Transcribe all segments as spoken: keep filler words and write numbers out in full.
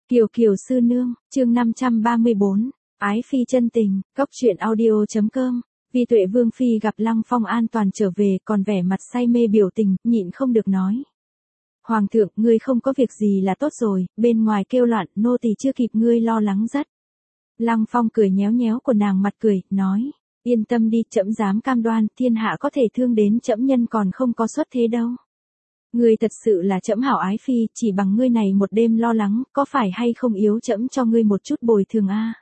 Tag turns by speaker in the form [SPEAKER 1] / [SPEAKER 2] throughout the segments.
[SPEAKER 1] Kiều Kiều sư nương, chương năm trăm ba mươi bốn, ái phi chân tình, cốc truyện audio.com. Vi Tuệ Vương phi gặp Lăng Phong an toàn trở về, còn vẻ mặt say mê biểu tình, nhịn không được nói: "Hoàng thượng, ngươi không có việc gì là tốt rồi, bên ngoài kêu loạn, nô tỳ chưa kịp ngươi lo lắng rất." Lăng Phong cười nhéo nhéo của nàng mặt cười, nói: "Yên tâm đi, trẫm dám cam đoan, thiên hạ có thể thương đến trẫm nhân còn không có xuất thế đâu. Ngươi thật sự là trẫm hảo ái phi, chỉ bằng ngươi này một đêm lo lắng, có phải hay không yếu trẫm cho ngươi một chút bồi thường a?"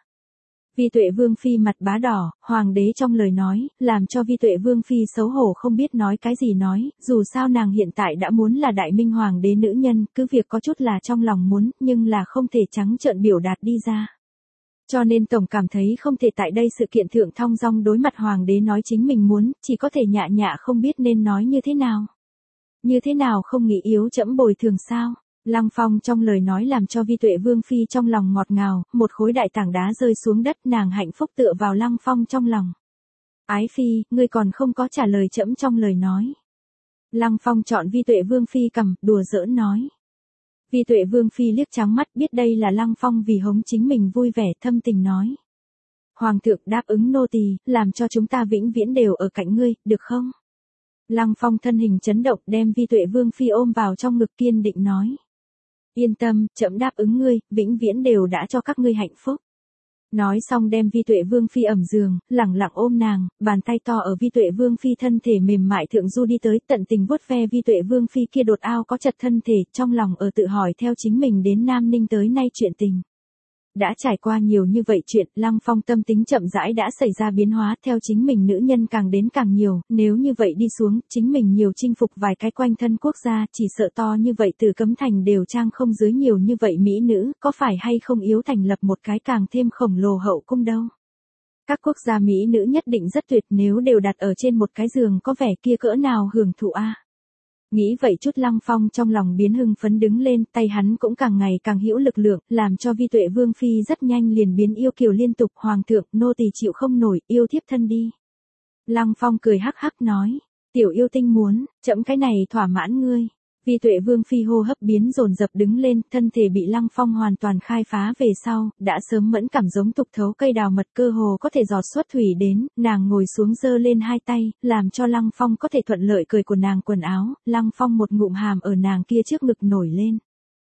[SPEAKER 1] Vi Tuệ Vương phi mặt bá đỏ, hoàng đế trong lời nói, làm cho Vi Tuệ Vương phi xấu hổ không biết nói cái gì nói, dù sao nàng hiện tại đã muốn là đại minh hoàng đế nữ nhân, cứ việc có chút là trong lòng muốn, nhưng là không thể trắng trợn biểu đạt đi ra. Cho nên tổng cảm thấy không thể tại đây sự kiện thượng thong dong đối mặt hoàng đế nói chính mình muốn, chỉ có thể nhạ nhạ không biết nên nói như thế nào. Như thế nào không nghĩ yếu trẫm bồi thường sao? Lăng Phong trong lời nói làm cho Vi Tuệ Vương phi trong lòng ngọt ngào, một khối đại tảng đá rơi xuống đất, nàng hạnh phúc tựa vào Lăng Phong trong lòng. "Ái phi, ngươi còn không có trả lời trẫm trong lời nói." Lăng Phong chọn Vi Tuệ Vương phi cầm, đùa giỡn nói. Vi Tuệ Vương phi liếc trắng mắt, biết đây là Lăng Phong vì hống chính mình vui vẻ, thâm tình nói: "Hoàng thượng đáp ứng nô tỳ, làm cho chúng ta vĩnh viễn đều ở cạnh ngươi, được không?" Lăng Phong thân hình chấn động, đem Vi Tuệ Vương phi ôm vào trong ngực, kiên định nói: "Yên tâm, trẫm đáp ứng ngươi, vĩnh viễn đều đã cho các ngươi hạnh phúc." Nói xong đem Vi Tuệ Vương phi ẩm giường, lẳng lặng ôm nàng, bàn tay to ở Vi Tuệ Vương phi thân thể mềm mại thượng du đi tới, tận tình vuốt ve Vi Tuệ Vương phi kia đột ao có chật thân thể, trong lòng ở tự hỏi theo chính mình đến Nam Ninh tới nay chuyện tình. Đã trải qua nhiều như vậy chuyện, Lăng Phong tâm tính chậm rãi đã xảy ra biến hóa, theo chính mình nữ nhân càng đến càng nhiều, nếu như vậy đi xuống, chính mình nhiều chinh phục vài cái quanh thân quốc gia, chỉ sợ to như vậy Từ Cấm Thành đều trang không dưới nhiều như vậy mỹ nữ, có phải hay không yếu thành lập một cái càng thêm khổng lồ hậu cung đâu. Các quốc gia mỹ nữ nhất định rất tuyệt, nếu đều đặt ở trên một cái giường có vẻ kia cỡ nào hưởng thụ a. Nghĩ vậy chút Lăng Phong trong lòng biến hưng phấn đứng lên, tay hắn cũng càng ngày càng hữu lực lượng, làm cho Vi Tuệ Vương phi rất nhanh liền biến yêu kiều liên tục. "Hoàng thượng, nô tỳ chịu không nổi, yêu thiếp thân đi." Lăng Phong cười hắc hắc nói: "Tiểu yêu tinh muốn, trẫm cái này thỏa mãn ngươi." Vi Tuệ Vương phi hô hấp biến dồn dập đứng lên, thân thể bị Lăng Phong hoàn toàn khai phá về sau, đã sớm mẫn cảm giống tục thấu cây đào mật, cơ hồ có thể giọt xuất thủy đến, nàng ngồi xuống giơ lên hai tay, làm cho Lăng Phong có thể thuận lợi cởi của nàng quần áo, Lăng Phong một ngụm hàm ở nàng kia trước ngực nổi lên.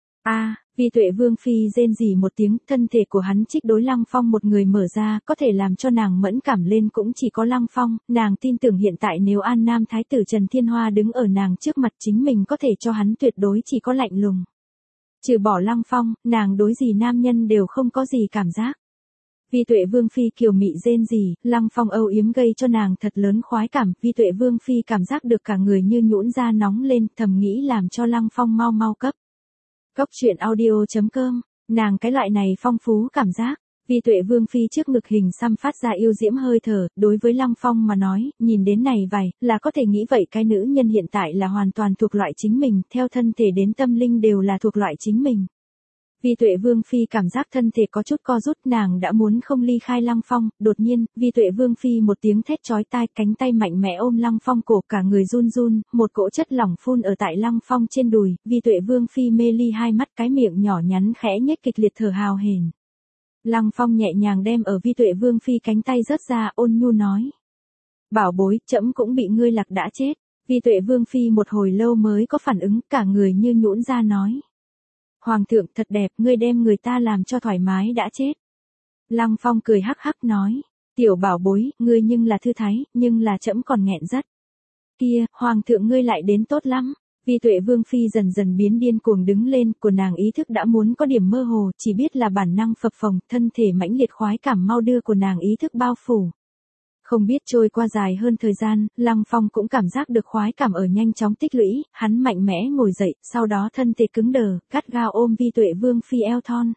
[SPEAKER 1] A, Vi Tuệ Vương phi rên rỉ một tiếng, thân thể của hắn trích đối Lăng Phong một người mở ra, có thể làm cho nàng mẫn cảm lên cũng chỉ có Lăng Phong, nàng tin tưởng hiện tại nếu An Nam Thái tử Trần Thiên Hoa đứng ở nàng trước mặt chính mình có thể cho hắn tuyệt đối chỉ có lạnh lùng. Trừ bỏ Lăng Phong, nàng đối gì nam nhân đều không có gì cảm giác. Vi Tuệ Vương phi kiều mị rên rỉ, Lăng Phong âu yếm gây cho nàng thật lớn khoái cảm, Vi Tuệ Vương phi cảm giác được cả người như nhũn ra nóng lên, thầm nghĩ làm cho Lăng Phong mau mau cấp. Cốc truyện audio.com, nàng cái loại này phong phú cảm giác. Vi Tuệ Vương phi trước ngực hình xăm phát ra yêu diễm hơi thở, đối với Lăng Phong mà nói, nhìn đến này vài, là có thể nghĩ vậy cái nữ nhân hiện tại là hoàn toàn thuộc loại chính mình, theo thân thể đến tâm linh đều là thuộc loại chính mình. Vi Tuệ Vương phi cảm giác thân thể có chút co rút, nàng đã muốn không ly khai Lăng Phong, đột nhiên, Vi Tuệ Vương phi một tiếng thét chói tai, cánh tay mạnh mẽ ôm Lăng Phong cổ, cả người run run, một cỗ chất lỏng phun ở tại Lăng Phong trên đùi, Vi Tuệ Vương phi mê ly hai mắt, cái miệng nhỏ nhắn khẽ nhếch kịch liệt thở hào hển. Lăng Phong nhẹ nhàng đem ở Vi Tuệ Vương phi cánh tay rớt ra, ôn nhu nói: "Bảo bối, trẫm cũng bị ngươi lạc đã chết." Vi Tuệ Vương phi một hồi lâu mới có phản ứng, cả người như nhũn ra nói: "Hoàng thượng thật đẹp, ngươi đem người ta làm cho thoải mái đã chết." Lăng Phong cười hắc hắc nói: "Tiểu bảo bối, ngươi nhưng là thư thái, nhưng là trẫm còn nghẹn rất." "Kia, hoàng thượng ngươi lại đến tốt lắm." Vi Tuệ Vương phi dần dần biến điên cuồng đứng lên, của nàng ý thức đã muốn có điểm mơ hồ, chỉ biết là bản năng phập phồng, thân thể mãnh liệt khoái cảm mau đưa của nàng ý thức bao phủ. Không biết trôi qua dài hơn thời gian, Lăng Phong cũng cảm giác được khoái cảm ở nhanh chóng tích lũy, hắn mạnh mẽ ngồi dậy, sau đó thân thể cứng đờ, gắt gao ôm Vi Tuệ Vương phi eo thon.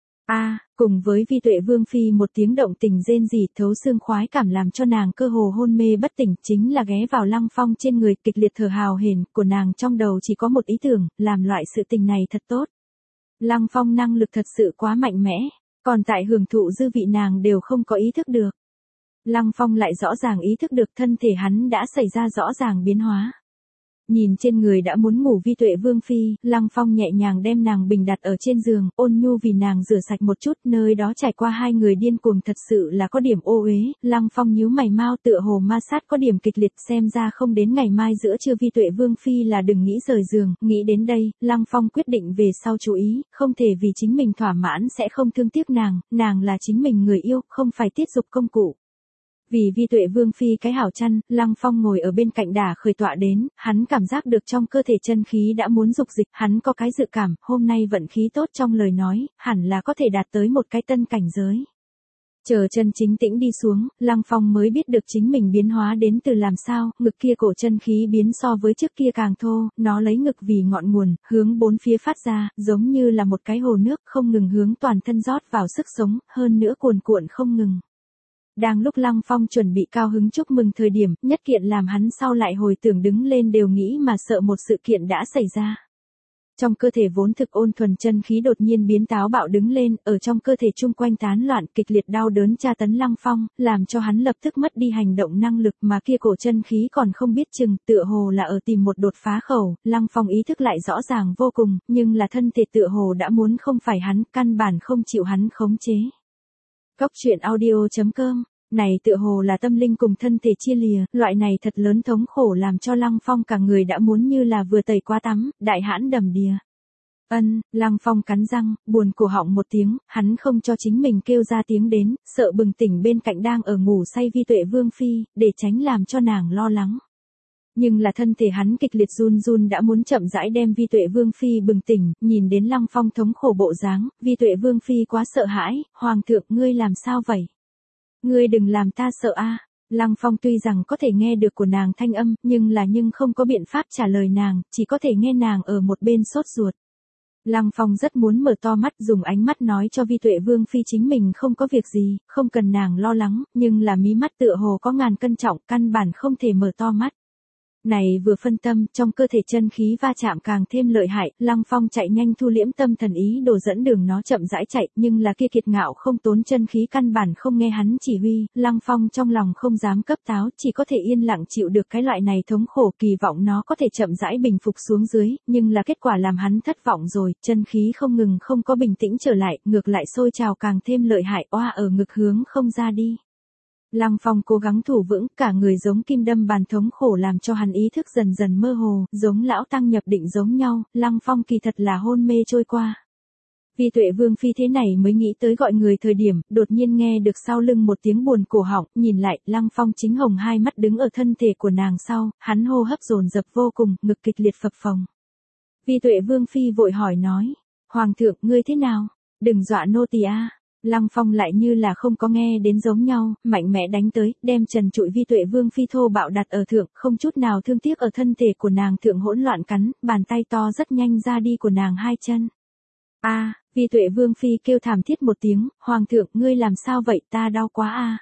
[SPEAKER 1] A, cùng với Vi Tuệ Vương phi một tiếng động tình rên rỉ, thấu xương khoái cảm làm cho nàng cơ hồ hôn mê bất tỉnh, chính là ghé vào Lăng Phong trên người, kịch liệt thở hào hển, của nàng trong đầu chỉ có một ý tưởng, làm loại sự tình này thật tốt. Lăng Phong năng lực thật sự quá mạnh mẽ, còn tại hưởng thụ dư vị nàng đều không có ý thức được. Lăng Phong lại rõ ràng ý thức được thân thể hắn đã xảy ra rõ ràng biến hóa. Nhìn trên người đã muốn ngủ Vi Tuệ Vương Phi, Lăng Phong nhẹ nhàng đem nàng bình đặt ở trên giường, ôn nhu vì nàng rửa sạch một chút, nơi đó trải qua hai người điên cuồng thật sự là có điểm ô uế. Lăng Phong nhíu mày mau tựa hồ ma sát có điểm kịch liệt, xem ra không đến ngày mai giữa trưa Vi Tuệ Vương Phi là đừng nghĩ rời giường. Nghĩ đến đây, Lăng Phong quyết định về sau chú ý, không thể vì chính mình thỏa mãn sẽ không thương tiếc nàng, nàng là chính mình người yêu, không phải tiết dục công cụ. Vì Vi Tuệ Vương Phi cái hảo chăn, Lăng Phong ngồi ở bên cạnh đà khởi tọa đến, hắn cảm giác được trong cơ thể chân khí đã muốn dục dịch, hắn có cái dự cảm, hôm nay vận khí tốt trong lời nói, hẳn là có thể đạt tới một cái tân cảnh giới. Chờ chân chính tĩnh đi xuống, Lăng Phong mới biết được chính mình biến hóa đến từ làm sao, ngực kia cổ chân khí biến so với trước kia càng thô, nó lấy ngực vì ngọn nguồn, hướng bốn phía phát ra, giống như là một cái hồ nước không ngừng hướng toàn thân rót vào sức sống, hơn nữa cuồn cuộn không ngừng. Đang lúc Lăng Phong chuẩn bị cao hứng chúc mừng thời điểm, nhất kiện làm hắn sau lại hồi tưởng đứng lên đều nghĩ mà sợ một sự kiện đã xảy ra. Trong cơ thể vốn thực ôn thuần chân khí đột nhiên biến táo bạo đứng lên, ở trong cơ thể chung quanh tán loạn kịch liệt đau đớn tra tấn Lăng Phong, làm cho hắn lập tức mất đi hành động năng lực mà kia cổ chân khí còn không biết chừng, tựa hồ là ở tìm một đột phá khẩu, Lăng Phong ý thức lại rõ ràng vô cùng, nhưng là thân thể tựa hồ đã muốn không phải hắn, căn bản không chịu hắn khống chế. Cốc truyện audio chấm com Này tựa hồ là tâm linh cùng thân thể chia lìa, loại này thật lớn thống khổ làm cho Lăng Phong cả người đã muốn như là vừa tẩy qua tắm, đại hãn đầm đìa. Ân, Lăng Phong cắn răng, buồn cổ họng một tiếng, hắn không cho chính mình kêu ra tiếng đến, sợ bừng tỉnh bên cạnh đang ở ngủ say Vi Tuệ Vương Phi, để tránh làm cho nàng lo lắng. Nhưng là thân thể hắn kịch liệt run run đã muốn chậm rãi đem Vi Tuệ Vương Phi bừng tỉnh, nhìn đến Lăng Phong thống khổ bộ dáng, Vi Tuệ Vương Phi quá sợ hãi, Hoàng thượng ngươi làm sao vậy? Ngươi đừng làm ta sợ a. Lăng Phong tuy rằng có thể nghe được của nàng thanh âm, nhưng là nhưng không có biện pháp trả lời nàng, chỉ có thể nghe nàng ở một bên sốt ruột. Lăng Phong rất muốn mở to mắt dùng ánh mắt nói cho Vi Tuệ Vương Phi chính mình không có việc gì, không cần nàng lo lắng, nhưng là mí mắt tựa hồ có ngàn cân trọng, căn bản không thể mở to mắt. Này vừa phân tâm, trong cơ thể chân khí va chạm càng thêm lợi hại, Lăng Phong chạy nhanh thu liễm tâm thần ý đồ dẫn đường nó chậm rãi chạy, nhưng là kia kiệt ngạo không tốn chân khí căn bản không nghe hắn chỉ huy, Lăng Phong trong lòng không dám cấp táo, chỉ có thể yên lặng chịu được cái loại này thống khổ, kỳ vọng nó có thể chậm rãi bình phục xuống dưới, nhưng là kết quả làm hắn thất vọng rồi, chân khí không ngừng không có bình tĩnh trở lại, ngược lại sôi trào càng thêm lợi hại, oa ở ngực hướng không ra đi. Lăng Phong cố gắng thủ vững, cả người giống kim đâm bàn thống khổ làm cho hắn ý thức dần dần mơ hồ, giống lão tăng nhập định giống nhau, Lăng Phong kỳ thật là hôn mê trôi qua. Vi Tuệ Vương Phi thế này mới nghĩ tới gọi người thời điểm, đột nhiên nghe được sau lưng một tiếng buồn cổ họng, nhìn lại, Lăng Phong chính hồng hai mắt đứng ở thân thể của nàng sau, hắn hô hấp dồn dập vô cùng, ngực kịch liệt phập phồng. Vi Tuệ Vương Phi vội hỏi nói, Hoàng thượng, ngươi thế nào? Đừng dọa nô tỳ a. Lăng Phong lại như là không có nghe đến giống nhau, mạnh mẽ đánh tới, đem trần trụi Vi Tuệ Vương Phi thô bạo đặt ở thượng, không chút nào thương tiếc ở thân thể của nàng thượng hỗn loạn cắn, bàn tay to rất nhanh ra đi của nàng hai chân. A, à, Vi Tuệ Vương Phi kêu thảm thiết một tiếng, Hoàng thượng, ngươi làm sao vậy, ta đau quá a. À.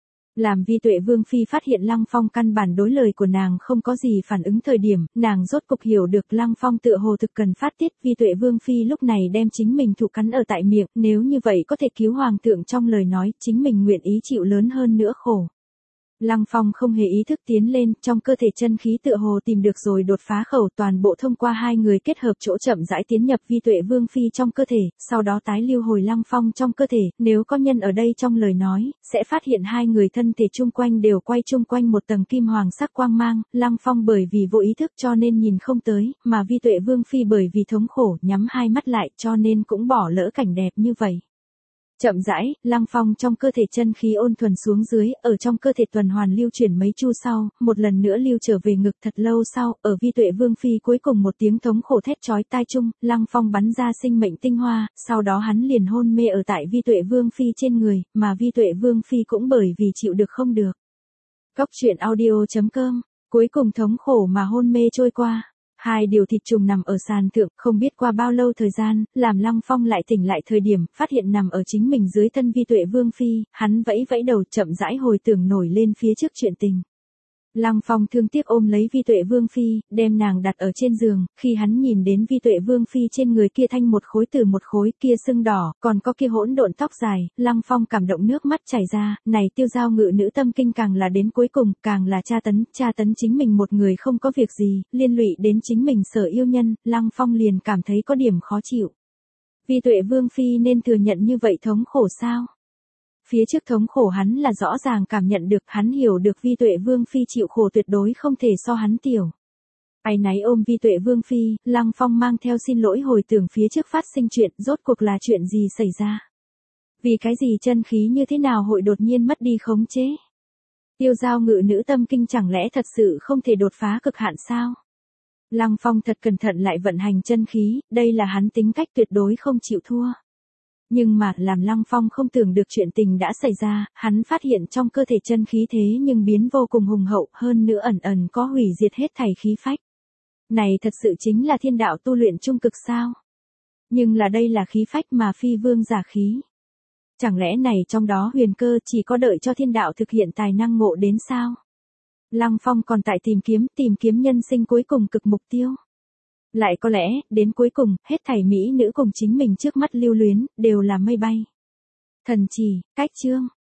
[SPEAKER 1] Làm Vi Tuệ Vương Phi phát hiện Lăng Phong căn bản đối lời của nàng không có gì phản ứng thời điểm, nàng rốt cục hiểu được Lăng Phong tựa hồ thực cần phát tiết, Vi Tuệ Vương Phi lúc này đem chính mình thủ cắn ở tại miệng, nếu như vậy có thể cứu Hoàng thượng trong lời nói, chính mình nguyện ý chịu lớn hơn nữa khổ. Lăng Phong không hề ý thức tiến lên, trong cơ thể chân khí tựa hồ tìm được rồi đột phá khẩu, toàn bộ thông qua hai người kết hợp chỗ chậm rãi tiến nhập Vi Tuệ Vương Phi trong cơ thể, sau đó tái lưu hồi Lăng Phong trong cơ thể, nếu có nhân ở đây trong lời nói, sẽ phát hiện hai người thân thể chung quanh đều quay chung quanh một tầng kim hoàng sắc quang mang, Lăng Phong bởi vì vô ý thức cho nên nhìn không tới, mà Vi Tuệ Vương Phi bởi vì thống khổ nhắm hai mắt lại cho nên cũng bỏ lỡ cảnh đẹp như vậy. Chậm rãi, Lăng Phong trong cơ thể chân khí ôn thuần xuống dưới, ở trong cơ thể tuần hoàn lưu chuyển mấy chu sau, một lần nữa lưu trở về ngực thật lâu sau, ở Vi Tuệ Vương Phi cuối cùng một tiếng thống khổ thét chói tai chung, Lăng Phong bắn ra sinh mệnh tinh hoa, sau đó hắn liền hôn mê ở tại Vi Tuệ Vương Phi trên người, mà Vi Tuệ Vương Phi cũng bởi vì chịu được không được. Cốc truyện audio chấm com, cuối cùng thống khổ mà hôn mê trôi qua. Hai điều thịt trùng nằm ở sàn thượng, không biết qua bao lâu thời gian, làm Lăng Phong lại tỉnh lại thời điểm, phát hiện nằm ở chính mình dưới thân Vi Tuệ Vương Phi, hắn vẫy vẫy đầu chậm rãi hồi tưởng nổi lên phía trước chuyện tình. Lăng Phong thương tiếc ôm lấy Vi Tuệ Vương Phi, đem nàng đặt ở trên giường, khi hắn nhìn đến Vi Tuệ Vương Phi trên người kia thanh một khối từ một khối kia sưng đỏ, còn có kia hỗn độn tóc dài, Lăng Phong cảm động nước mắt chảy ra, này Tiêu Giao Ngự nữ tâm kinh càng là đến cuối cùng, càng là tra tấn, tra tấn chính mình một người không có việc gì, liên lụy đến chính mình sở yêu nhân, Lăng Phong liền cảm thấy có điểm khó chịu. Vi Tuệ Vương Phi nên thừa nhận như vậy thống khổ sao? Phía trước thống khổ hắn là rõ ràng cảm nhận được, hắn hiểu được Vi Tuệ Vương Phi chịu khổ tuyệt đối không thể so hắn tiểu. Áy náy ôm Vi Tuệ Vương Phi, Lăng Phong mang theo xin lỗi hồi tưởng phía trước phát sinh chuyện, rốt cuộc là chuyện gì xảy ra. Vì cái gì chân khí như thế nào hội đột nhiên mất đi khống chế. Tiêu Giao Ngự nữ tâm kinh chẳng lẽ thật sự không thể đột phá cực hạn sao? Lăng Phong thật cẩn thận lại vận hành chân khí, đây là hắn tính cách tuyệt đối không chịu thua. Nhưng mà, làm Lăng Phong không tưởng được chuyện tình đã xảy ra, hắn phát hiện trong cơ thể chân khí thế nhưng biến vô cùng hùng hậu, hơn nữa ẩn ẩn có hủy diệt hết thảy khí phách. Này thật sự chính là thiên đạo tu luyện trung cực sao? Nhưng là đây là khí phách mà phi vương giả khí. Chẳng lẽ này trong đó huyền cơ chỉ có đợi cho thiên đạo thực hiện tài năng ngộ đến sao? Lăng Phong còn tại tìm kiếm, tìm kiếm nhân sinh cuối cùng cực mục tiêu. Lại có lẽ, đến cuối cùng, hết thảy mỹ nữ cùng chính mình trước mắt lưu luyến, đều là mây bay. Thần chỉ, cách chương.